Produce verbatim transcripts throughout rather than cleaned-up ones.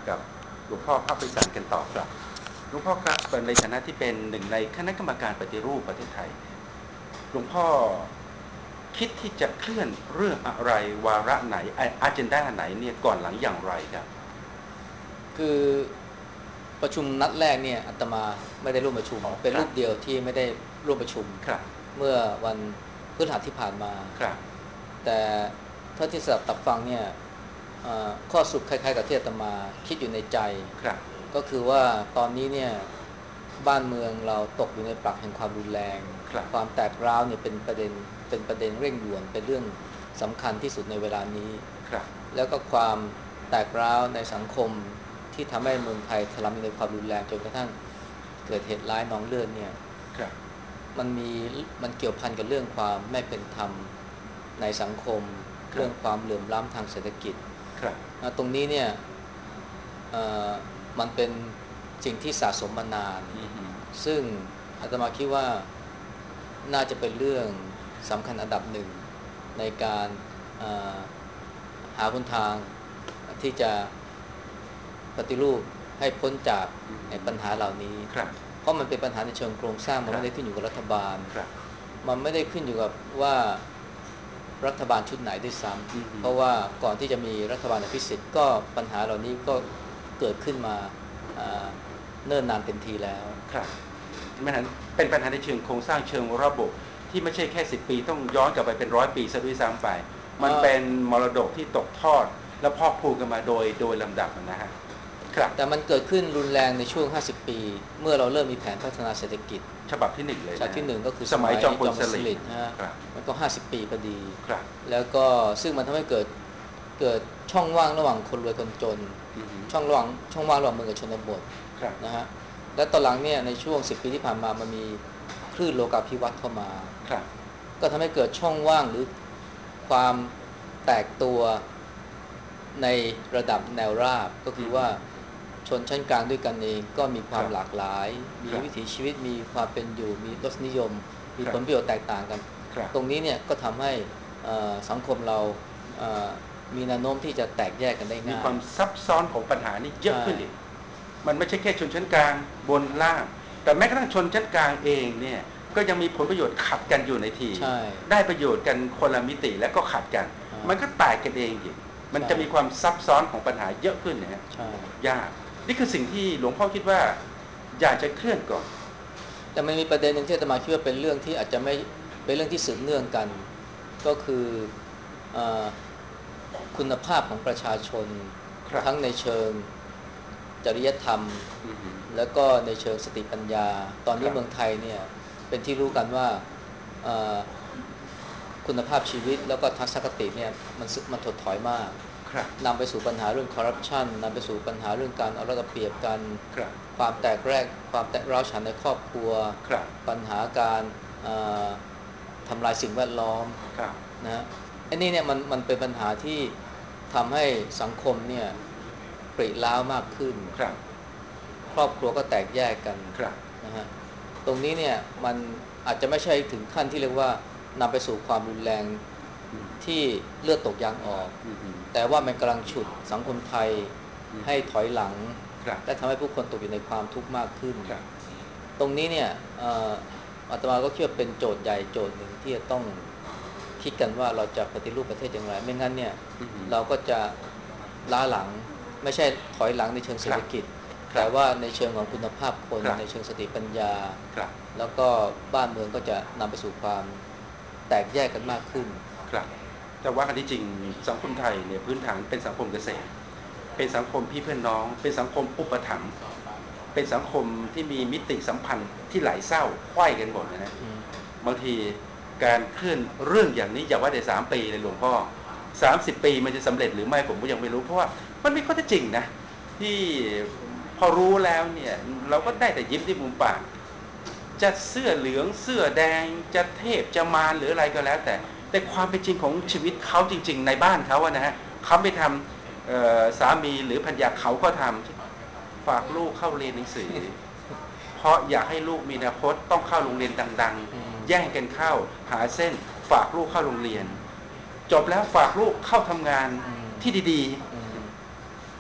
กับหลวงพ่อพระไพศาลกันต่อครับหลวงพ่อครับในฐานะที่เป็นหนึ่งในคณะกรรมการปฏิรูปประเทศไทยหลวงพ่อคิดที่จะเคลื่อนเรื่องอะไรวาระไหนอาเจนดาไหนเนี่ยก่อนหลังอย่างไรครับคือประชุมนัดแรกเนี่ยอาตมาไม่ได้ร่วมประชุมเป็นรูปเดียวที่ไม่ได้ร่วมประชุมเมื่อวันพฤหัสที่ผ่านมาแต่ถ้าที่สดับตับฟังเนี่ยข้อสรุปคล้ายๆกับที่อาตมาคิดอยู่ในใจก็คือว่าตอนนี้เนี่ยบ้านเมืองเราตกอยู่ในปลักแห่งความรุนแรงความแตกร้าวเนี่ยเป็นประเด็นเป็นประเด็นเร่งด่วนเป็นเรื่องสำคัญที่สุดในเวลานี้แล้วก็ความแตกร้าวในสังคมที่ทำให้เมืองไทยถลำอยู่ในความรุนแรงจนกระทั่งเกิดเหตุร้ายน้องเลือดเนี่ยมันมีมันเกี่ยวพันกับเรื่องความไม่เป็นธรรมในสังคมเรื่องความเหลื่อมล้ำทางเศรษฐกิจตรงนี้เนี่ยมันเป็นสิ่งที่สะสมมานานซึ่งอาตมาคิดว่าน่าจะเป็นเรื่องสำคัญอันดับหนึ่งในการหาหนทางที่จะปฏิรูปให้พ้นจากปัญหาเหล่านี้เพราะมันเป็นปัญหาในเชิงโครงสร้างมันไม่ได้ขึ้นอยู่กับรัฐบาลมันไม่ได้ขึ้นอยู่กับว่ารัฐบาลชุดไหนด้วยซ้ำเพราะว่าก่อนที่จะมีรัฐบาลอภิสิทธิ์ก็ปัญหาเหล่านี้ก็เกิดขึ้นมาเนิ่นนานเต็มทีแล้วครับมันเป็นปัญหาในเชิงโครงสร้างเชิงระบบที่ไม่ใช่แค่สิบปีต้องย้อนกลับไปเป็นร้อยปีซะด้วยซ้ำไปมันเป็นมรดกที่ตกทอดและพอกพูนกันมาโดยโดยลำดับนะฮะแต่มันเกิดขึ้นรุนแรงในช่วงห้าสิบปีเมื่อเราเริ่มมีแผนพัฒนาเศรษฐกิจฉบับที่หนึ่งเลยฉบับที่หนึ่งก็คือสมัยจอมพลสฤษดิ์นะฮะมันก็ห้าสิบปีพอดีแล้วก็ซึ่งมันทำให้เกิดเกิดช่องว่างระหว่างคนรวยคนจนช่องระหว่างช่องว่างระหว่างเมืองกับชนบทนะฮะและตอนหลังเนี่ยในช่วงสิบปีที่ผ่านมามันมีคลื่นโลกาภิวัตน์เข้ามาก็ทำให้เกิดช่องว่างหรือความแตกตัวในระดับแนวราบก็คือว่าชนชั้นกลางด้วยกันเองก็มีความหลากหลายมีวิถีชีวิตมีความเป็นอยู่มีรสนิยมมีผลประโยชน์แตกต่างกันตรงนี้เนี่ยก็ทำให้สังคมเรามีแนวโน้มที่จะแตกแยกกันได้ง่ายมีความซับซ้อนของปัญหานี้เยอะขึ้นอีกมันไม่ใช่แค่ชนชั้นกลางบนล่างแต่แม้กระทั่งชนชั้นกลางเองเนี่ยก็ยังมีผลประโยชน์ขัดกันอยู่ในทีได้ประโยชน์กันคนละมิติและก็ขัดกันมันก็แตกกันเองอีกมันจะมีความซับซ้อนของปัญหาเยอะขึ้นนะฮะยากนี่คือสิ่งที่หลวงพ่อคิดว่าอยากจะเคลื่อนก่อนแต่มันมีประเด็นหนึ่งที่อาตมาคิดว่าเป็นเรื่องที่อาจจะไม่เป็นเรื่องที่สืบเนื่องกันก็คือคุณภาพของประชาชนทั้งในเชิงจริยธรรมแล้วก็ในเชิงสติปัญญาตอนนี้เมืองไทยเนี่ยเป็นที่รู้กันว่าคุณภาพชีวิตแล้วก็ทัศนคติเนี่ยมันมันถดถอยมากนำไปสู่ปัญหาเรื่องคอร์รัปชันนำไปสู่ปัญหาเรื่องการเอารัดเอาเปรียบกันความแตกแยกความแตกร้าวฉานในครอบครัวปัญหาการทำลายสิ่งแวดล้อมนะไอ้นี่เนี่ยมันมันเป็นปัญหาที่ทำให้สังคมเนี่ยปริร้าวมากขึ้นครครอบครัวก็แตกแยกกันนะฮะตรงนี้เนี่ยมันอาจจะไม่ใช่ถึงขั้นที่เรียกว่านำไปสู่ความรุนแรงที่เลือดตกยางออกแต่ว่ามันกำลังฉุดสังคมไทยให้ถอยหลังและทำให้ผู้คนตกอยู่ในความทุกข์มากขึ้นตรงนี้เนี่ยอาตมาก็คิดว่าเป็นโจทย์ใหญ่โจทย์หนึ่งที่จะต้องคิดกันว่าเราจะปฏิรูปประเทศอย่างไรไม่งั้นเนี่ยเราก็จะล้าหลังไม่ใช่ถอยหลังในเชิงเศรษฐกิจแต่ว่าในเชิงของคุณภาพคนในเชิงสติปัญญาแล้วก็บ้านเมืองก็จะนำไปสู่ความแตกแยกกันมากขึ้นครับแต่ว่าอันที่จริงสังคมไทยเนี่ยพื้นฐานเป็นสังคมเกษตรเป็นสังคมพี่เพื่อนน้องเป็นสังคมอุปถัมภ์เป็นสังคมที่มีมิติสัมพันธ์ที่หลายเศร้าไขว้กันหมดนะฮะบางทีการเคลื่อนเรื่องอย่างนี้อย่าว่าแต่สามปีเลยหลวงพ่อสามสิบปีมันจะสำเร็จหรือไม่ผมก็ยังไม่รู้เพราะว่ามันไม่ข้อเท็จจริงนะที่พอรู้แล้วเนี่ยเราก็ได้แต่ยิ้มที่มุมปากจะเสื้อเหลืองเสื้อแดงจะเทพจะมารหรืออะไรก็แล้วแต่แต่ความเป็นจริงของชีวิตเขาจริงๆในบ้านเขาอะนะฮะเขาไปทำสามีหรือภรรยาเขาก็ทำฝากลูกเข้าเรียนหนังสือเพราะอยากให้ลูกมีอนาคตต้องเข้าโรงเรียนดังๆแย่งกันเข้าหาเส้นฝากลูกเข้าโรงเรียนจบแล้วฝากลูกเข้าทำงานที่ดีๆ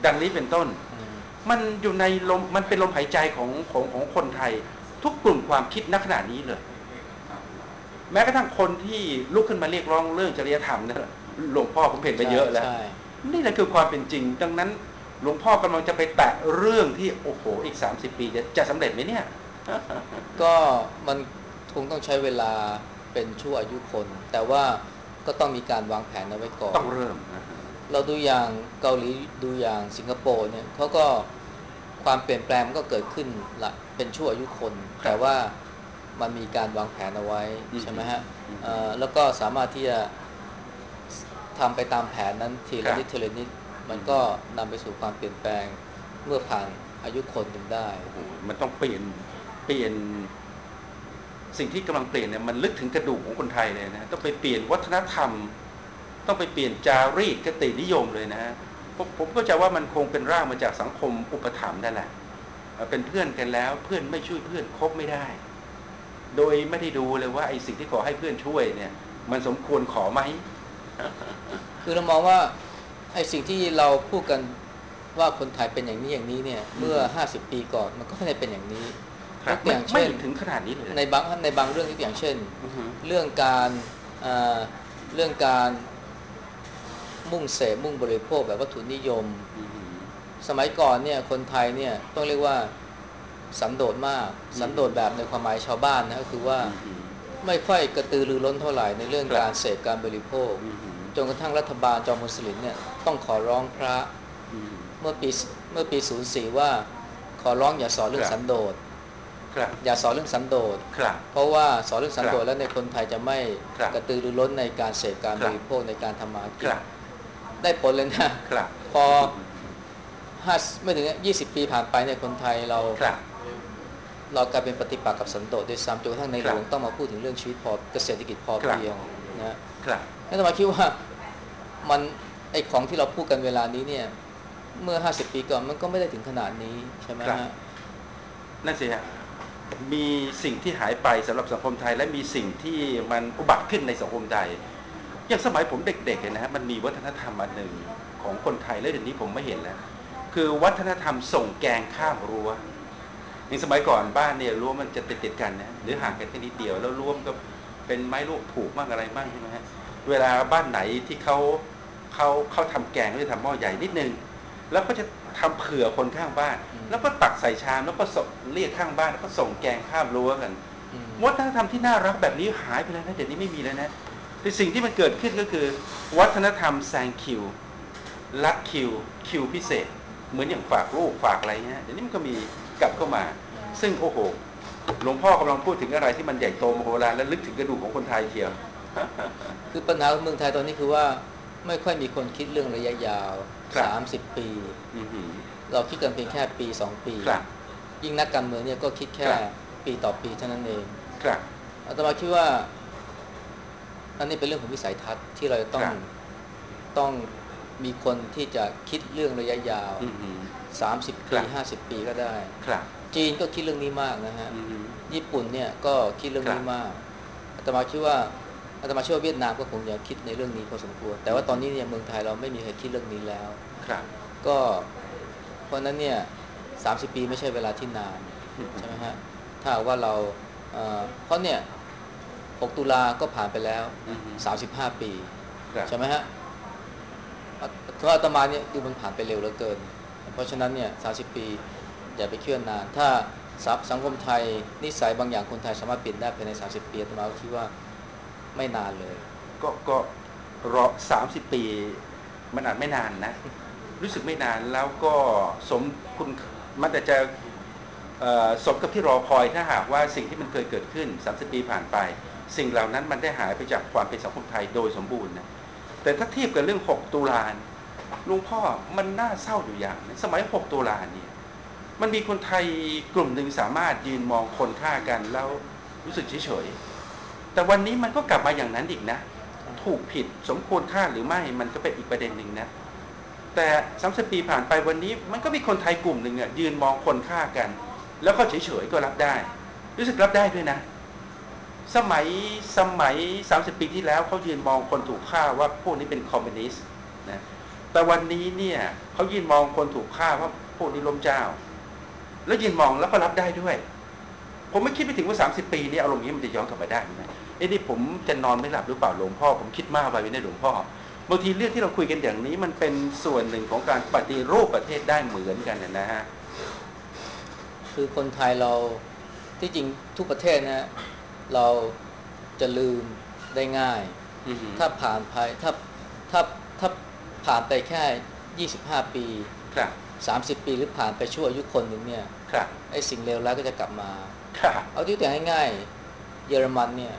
ดังนี้เป็นต้นมันอยู่ในลมมันเป็นลมหายใจของของของคนไทยทุกกลุ่มความคิดณขณะนี้เลยแม้กระทั่งคนที่ลุกขึ้นมาเรียกร้องเรื่องจริยธรรมนะหลวงพ่อผมเห็นไปเยอะแล้วนี่แหละคือความเป็นจริงดังนั้นหลวงพ่อกำลังจะไปแตะเรื่องที่โอ้โหอีกสามสิบปีจะจะสำเร็จไหมเนี่ยก็มันคงต้องใช้เวลาเป็นชั่วอายุคนแต่ว่าก็ต้องมีการวางแผนเอาไว้ก่อนต้องเริ่มเราดูอย่างเกาหลีดูอย่างสิงคโปร์เนี่ยเขาก็ความเปลี่ยนแปลงมันก็เกิดขึ้นละเป็นชั่วอายุคนแต่ว่ามันมีการวางแผนเอาไว้ใช่ไหมฮะแล้วก็สามารถที่จะทำไปตามแผนนั้นทีละนิดทีละนิดมันก็นำไปสู่ความเปลี่ยนแปลงเมื่อผ่านอายุคนหนึ่งได้มันต้องเปลี่ยนเปลี่ยนสิ่งที่กำลังเปลี่ยนเนี่ยมันลึกถึงกระดูกของคนไทยเลยนะต้องไปเปลี่ยนวัฒนธรรมต้องไปเปลี่ยนจารีตคตินิยมเลยนะผมผมก็จะว่ามันคงเป็นรากมาจากสังคมอุปถัมภ์นั่นแหละเป็นเพื่อนกันแล้วเพื่อนไม่ช่วยเพื่อนคบไม่ได้โดยไม่ได้ดูเลยว่าไอ้สิ่งที่ขอให้เพื่อนช่วยเนี่ยมันสมควรขอไหมคือเรามองว่าไอ้สิ่งที่เราพูดกันว่าคนไทยเป็นอย่างนี้อย่างนี้เนี่ยเมื่อห้าสิบปีก่อนมันก็ไม่ได้เป็นอย่างนี้ยกตัวอย่างเช่นไม่ถึงขนาดนี้เลยในบางในบางเรื่องยกตัวอย่างเช่นเรื่องการเรื่องการมุ่งเสพมุ่งบริโภคแบบวัตถุนิยมสมัยก่อนเนี่ยคนไทยเนี่ยต้องเรียกว่าสันโดษมากสันโดษแบบในความหมายชาวบ้านนะก็คือว่าไม่ค่อยกระตือรือร้นเท่าไหร่ในเรื่องการเสพการบริโภคจนกระทั่งรัฐบาลจอมพลสฤษดิ์เนี่ยต้องขอร้องพระเมื่อปีเมื่อปีศูนย์สี่ว่าขอร้องอย่าสอนเรื่องสันโดษอย่าสอนเรื่องสันโดษเพราะว่าสอนเรื่องสันโดษแล้วในคนไทยจะไม่กระตือรือร้นในการเสพการบริโภคในการทำมาหากินได้ผลเลยนะพอห้าไม่ถึงยี่สิบปีผ่านไปเนี่ยคนไทยเราเรากลายเป็นปฏิปักษ์กับสันโดษด้วยซ้ำจนกระทั่งในหลวงต้องมาพูดถึงเรื่องชีวิตพอเกษตรกิจพอเพียงนะนั่นหมายคิดว่ามันไอของที่เราพูดกันเวลานี้เนี่ยเมื่อห้าสิบปีก่อนมันก็ไม่ได้ถึงขนาดนี้ใช่ไหมฮะนั่นสิฮะมีสิ่งที่หายไปสำหรับสังคมไทยและมีสิ่งที่มันอุบัติขึ้นในสังคมไทยอย่างสมัยผมเด็กๆนะฮะมันมีวัฒนธรรมอันหนึ่งของคนไทยแล้วเดี๋ยวนี้ผมไม่เห็นแล้วคือวัฒนธรรมส่งแกงข้ามรั้วอย่างสมัยก่อนบ้านเนี่ยรั้วมันจะติดๆกันนะหรือห่างกันแค่นิดเดียวแล้วรั้วมันก็เป็นไม้ลวกผูกบ้างอะไรบ้างใช่ไหมฮะเวลาบ้านไหนที่เขาเขาเขาทำแกงก็จะทำหม้อใหญ่นิดนึงแล้วก็จะทำเผื่อคนข้างบ้านแล้วก็ตักใส่ชามแล้วก็เรียกข้างบ้านแล้วก็ส่งแกงข้ามรั้วกันวัฒนธรรมที่น่ารักแบบนี้หายไปแล้วนะเดี๋ยวนี้ไม่มีแล้วนะแต่สิ่งที่มันเกิดขึ้นก็คือวัฒนธรรมแซงคิวลัดคิวคิวพิเศษเหมือนอย่างฝากลูกฝากอะไรเงี้ยเดี๋ยวนี้มันก็มีกลับเข้ามาซึ่งโอ้โหหลวงพ่อกำลังพูดถึงอะไรที่มันใหญ่โตมโหฬารและลึกถึงกระดูกของคนไทยเทียวคือปัญหาของเมืองไทยตอนนี้คือว่าไม่ค่อยมีคนคิดเรื่องระยะยาวสามสิบปีเราคิดกันเพียงแค่ปีสองปียิ่งนักการเมืองเนี่ยก็คิดแค่ปีต่อปีเท่านั้นเองอาตมาคิดว่าอันนี้เป็นเรื่องของวิสัยทัศน์ที่เราจะต้องต้องมีคนที่จะคิดเรื่องระยะยาวสามสิบปีห้าสิบปีก็ได้จีนก็คิดเรื่องนี้มากนะฮะญี่ปุ่นเนี่ยก็คิดเรื่องนี้มากอาตมาคิดว่าอาตมาเชื่อว่าเวียดนามก็คงจะคิดในเรื่องนี้พอสมควรแต่ว่าตอนนี้เนี่ยเมืองไทยเราไม่มีใครคิดเรื่องนี้แล้วก็เพราะนั้นเนี่ยสามสิบปีไม่ใช่เวลาที่นานใช่ไหมฮะถ้าว่าเราเพราะเนี่ยหกตุลาก็ผ่านไปแล้วสามสิบห้าปีใช่ไหมฮะเพราะอาตมาเนี่ยดูมันผ่านไปเร็วเหลือเกินเพราะฉะนั้นเนี่ยสามสิบปีอย่าไปเคลื่อนนานถ้าสังคมไทยนิสัยบางอย่างคนไทยสามารถเปลี่ยนได้ภายในสามสิบปีอาตมาคิดว่าไม่นานเลยก็ก็รอสามสิบปีมันอาจไม่นานนะรู้สึกไม่นานแล้วก็สมคุณมันแต่จะสมกับที่รอคอยถ้าหากว่าสิ่งที่มันเคยเกิดขึ้นสามสิบปีผ่านไปสิ่งเหล่านั้นมันได้หายไปจากความเป็นสังคมไทยโดยสมบูรณ์นะแต่ถ้าเทียบกับเรื่องหกตุลาลุงพ่อมันน่าเศร้าอยู่อย่างสมัยหกตุลาเนี่ยมันมีคนไทยกลุ่มหนึ่งสามารถยืนมองคนฆ่ากันแล้วรู้สึกเฉยๆแต่วันนี้มันก็กลับมาอย่างนั้นอีกนะถูกผิดสมควรฆ่าหรือไม่มันก็เป็นอีกประเด็นหนึ่งนะแต่สามสิบปีผ่านไปวันนี้มันก็มีคนไทยกลุ่มหนึ่งอ่ะยืนมองคนฆ่ากันแล้วก็เฉยๆก็รับได้รู้สึกรับได้ด้วยนะสมัยสมัยสามสิบปีที่แล้วเขายืนมองคนถูกฆ่าว่าพวกนี้เป็นคอมมิวนิสต์นะแต่วันนี้เนี่ยเขายืนมองคนถูกฆ่าว่าพวกนี้ล้มเจ้าแล้วยืนมองแล้วก็รับได้ด้วยผมไม่คิดไปถึงว่าสามสิบปีนี้อารมณ์นี้มันจะย้อนกลับมาได้ไหมเอ้นี่ผมจะนอนไม่หลับหรือเปล่าหลวงพ่อผมคิดมากไปในหลวงพ่อบางทีเรื่องที่เราคุยกันอย่างนี้มันเป็นส่วนหนึ่งของการปฏิรูปประเทศได้เหมือนกันนะฮะคือคนไทยเราที่จริงทุกประเทศนะเราจะลืมได้ง่ายถ้าผ่านไปถ้าถ้าถ้าผ่านไปแค่ยี่สิบห้าปีสามสิบปีหรือผ่านไปชั่วอายุคนหนึ่งเนี่ยไอ้สิ่งเลวร้ายก็จะกลับมาเอาที่แต่ง่ายๆเยอรมันเนี่ย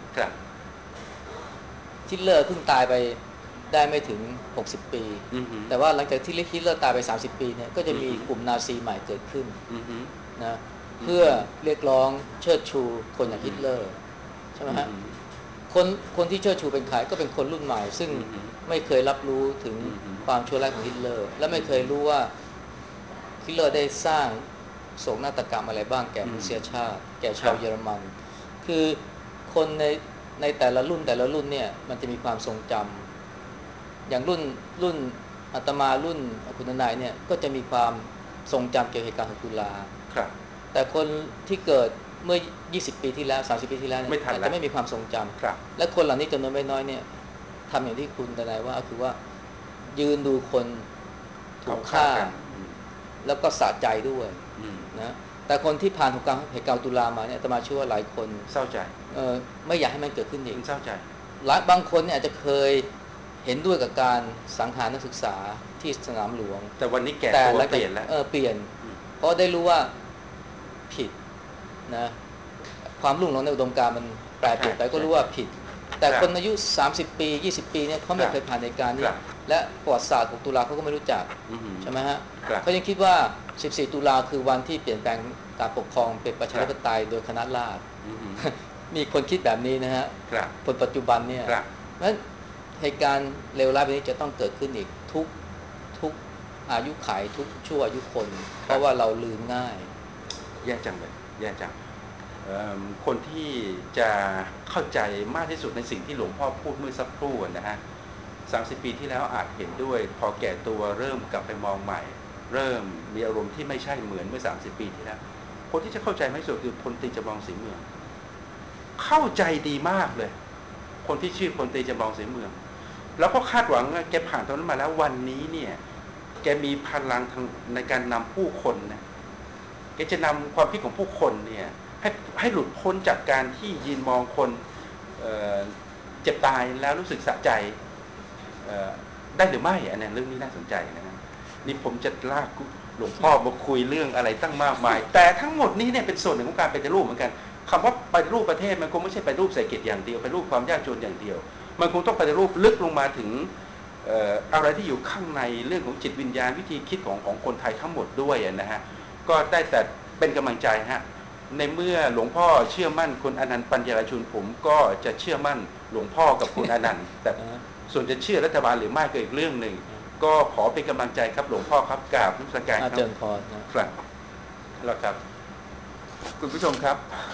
ฮิตเลอร์เพิ่งตายไปได้ไม่ถึงหกสิบปีแต่ว่าหลังจากที่ฮิตเลอร์ตายไปสามสิบปีเนี่ยก็จะมีกลุ่มนาซีใหม่เกิดขึ้นนะเพื่อเรียกร้องเชิดชูคนอย่างฮิตเลอร์ใช่ไหมฮะคนคนที่เชิดชูเป็นใครก็เป็นคนรุ่นใหม่ซึ่งไม่เคยรับรู้ถึงความชั่วร้ายของฮิตเลอร์และไม่เคยรู้ว่าฮิตเลอร์ได้สร้างโศกนาฏกรรมอะไรบ้างแก่มนุษยชาติแก่ชาวเยอรมันคือคนในในแต่ละรุ่นแต่ละรุ่นเนี่ยมันจะมีความทรงจำอย่างรุ่นรุ่นอาตมารุ่นคุณนายเนี่ยก็จะมีความทรงจำเกี่ยวกับเหตุการณ์หกตุลาแต่คนที่เกิดเมื่อยี่สิบปีที่แล้วสามสิบปีที่แล้วเนี่ยอาจจะไม่มีความทรงจำและคนเหล่านี้จำนวนไม่น้อยเนี่ยทำอย่างที่คุณทนายว่าคือว่ายืนดูคนถูกฆ่าแล้วก็สะใจด้วยนะแต่คนที่ผ่านเหตุการณ์เหตุการณ์ตุลามาเนี่ยอาตมาเชื่อว่าหลายคนเศร้าใจเออไม่อยากให้มันเกิดขึ้นอีกเศร้าใจหลายบางคนเนี่ยอาจจะเคยเห็นด้วยกับการสังหารนักศึกษาที่สนามหลวงแต่วันนี้แก่ตัวเปลี่ยนแล้วเออเปลี่ยนเพราะได้รู้ว่าผิดนะความรุ่งเรืองในอุดมการณ์มันแปรเปลี่ยนไปก็รู้ว่าผิดแต่คนอายุสามสิบปียี่สิบปีเนี่ยเขาไม่เคยผ่านเหตุการณ์นี้และประวัติศาสตร์ของตุลาเขาก็ไม่รู้จักใช่ไหมฮะเขายังคิดว่าสิบสี่ตุลาคือวันที่เปลี่ยนแปลงการปกครองเป็นประชาธิปไตยโดยคณะราษฎรมีคนคิดแบบนี้นะฮะคนปัจจุบันเนี่ยนั้นเหตุการณ์เลวร้ายแบบนี้จะต้องเกิดขึ้นอีกทุกทุกอายุขัยทุกชั่วอายุคนเพราะว่าเราลืมง่ายแย่จังเลยแย่จังคนที่จะเข้าใจมากที่สุดในสิ่งที่หลวงพ่อพูดเมื่อสักครู่นะฮะสามสิบปีที่แล้วอาจเห็นด้วยพอแก่ตัวเริ่มกลับไปมองใหม่เริ่มมีอารมณ์ที่ไม่ใช่เหมือนเมื่อสามสิบปีที่แล้วคนที่จะเข้าใจมากที่สุดคือพลตรีจำลองศรีเมืองเข้าใจดีมากเลยคนที่ชื่อพลตรีจำลองศรีเมืองแล้วก็คาดหวังแกผ่านตรงนั้นมาแล้ววันนี้เนี่ยแกมีพลังทางในการนำผู้คนนะแกจะนำความคิดของผู้คนเนี่ยให้ให้หลุดพ้นจากการที่ยืนมองคน เ, เจ็บตายแล้วรู้สึกสะใจได้หรือไม่อันนี้เรื่องนี้น่าสนใจนะฮะนี่ผมจะลากหลวงพ่อมาคุยเรื่องอะไรตั้งมากมายแต่ทั้งหมดนี้เนี่ยเป็นส่วนหนึ่งของการปฏิรูปเหมือนกันคำว่าปฏิรูปประเทศมันคงไม่ใช่ปฏิรูปเศรษฐกิจอย่างเดียวปฏิรูปความยากจนอย่างเดียวมันคงต้องปฏิรูปลึกลงมาถึงอะไรที่อยู่ข้างในเรื่องของจิตวิญญาณวิธีคิดของของคนไทยทั้งหมดด้วยนะฮะก็ได้แต่เป็นกำลังใจฮะในเมื่อหลวงพ่อเชื่อมั่นคุณอนันต์ปัญญาชุนผมก็จะเชื่อมั่นหลวงพ่อกับคุณอนันต์แต่ส่วนจะเชื่อรัฐบาลหรือไม่ก็อีกเรื่องหนึ่งก็ขอเป็นกำลังใจครับหลวงพ่อครับกราบนมัสการครับอาจารย์พรนะครับแล้วครับคุณผู้ชมครับ